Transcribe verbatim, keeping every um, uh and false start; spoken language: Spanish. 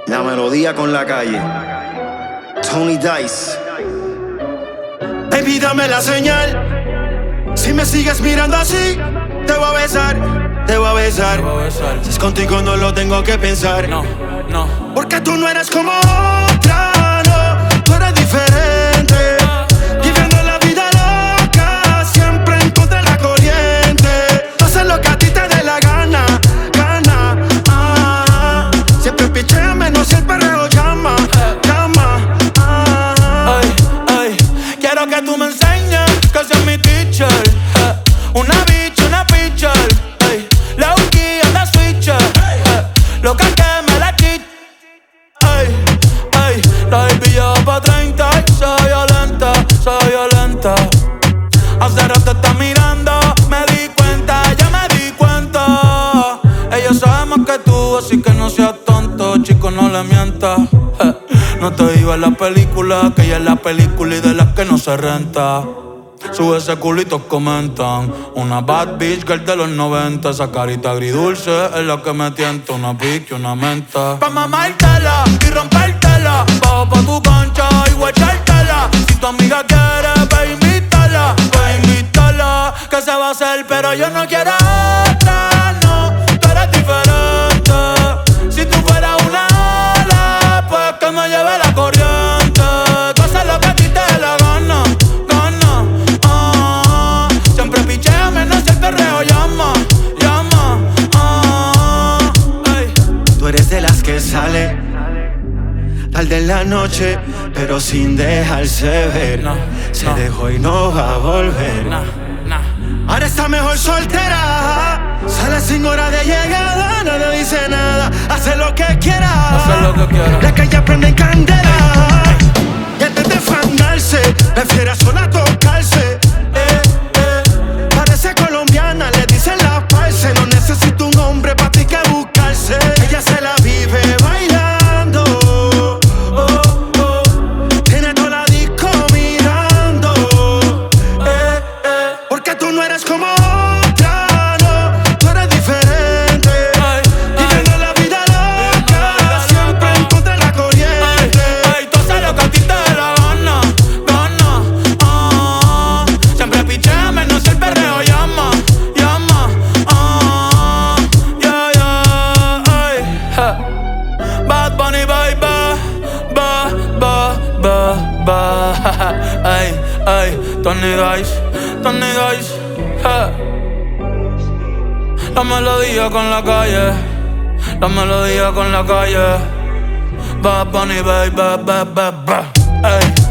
La melodía con la calle. Tony Dice. Baby, dame la señal. Si me sigues mirando así, te voy a besar, te voy a besar. Te voy a besar. Si es contigo no lo tengo que pensar. No, no. Porque tú no eres como otra, no. Tú eres diferente. Viviendo la vida loca, siempre en contra de la corriente. Tú haces lo que a ti te dé la gana, gana. Ah, siempre pichea menos si el perreo llama, llama. Ah. Ay, ay. Quiero que tú me enseñes que seas mi teacher. Eh, una bitch, una pitcher. Ay, la Uki anda switcher. Eh, lo que me la chit. Ay, ay. La baby lleva pa' treinta y soy violenta, soy violenta. Hace rato está mirando, me di cuenta, ya me di cuenta. Ella sabe más que tú, así que no seas tonto, chico, no le mientas. Eh, no te digo en la película, que ella es la película y de las que no se renta. Sube ese culito, comentan. Una bad bitch girl de los noventa. Esa carita agridulce es la que me tienta. Una pique y una menta. Pa' mamártela y rompértela. Bajo pa' tu cancha y guachártela. Si tu amiga quiere, ve invítala, ve invítala. Que se va a hacer, pero yo no quiero otra, no. Tú eres diferente. Si tú fueras una ala, pues que me lleve la corriente. Tú haces lo que a ti te dé la gana. Tú eres de las que sale tarde en la noche, pero sin dejarse ver. No, Se no. dejó y no va a volver. Nah, nah. Ahora está mejor soltera. Sale sin hora de llegada, no le dice nada. Hace lo que quiera. Hace lo que quiera. La calle prende en candela. Y antes de fandarse, prefiere sola tocarse. Eh, eh. Parece colombiana, le dicen la parce. No necesita un hombre pa' ti que buscarse. Ella se la vive bailando. Oh, oh. Tiene toda la disco mirando. Eh, eh. Porque tú no eres como otra, no. Tú eres diferente. Ay, Viviendo la vida loca, siempre en contra de la corriente. Ay, ay, tú haces lo que a ti te dé la gana, gana. Ah, siempre pichea menos si el perreo llama, llama. Ah, yeah, yeah, ay, ja. Bad Bunny, baby, ba, ba, ba, ba. Ay, ay, Tony Dice, Tony Dice, ja. La melodía con la calle, la melodía con la calle. Bad Bunny, baby, ba, ba, ba. Ay.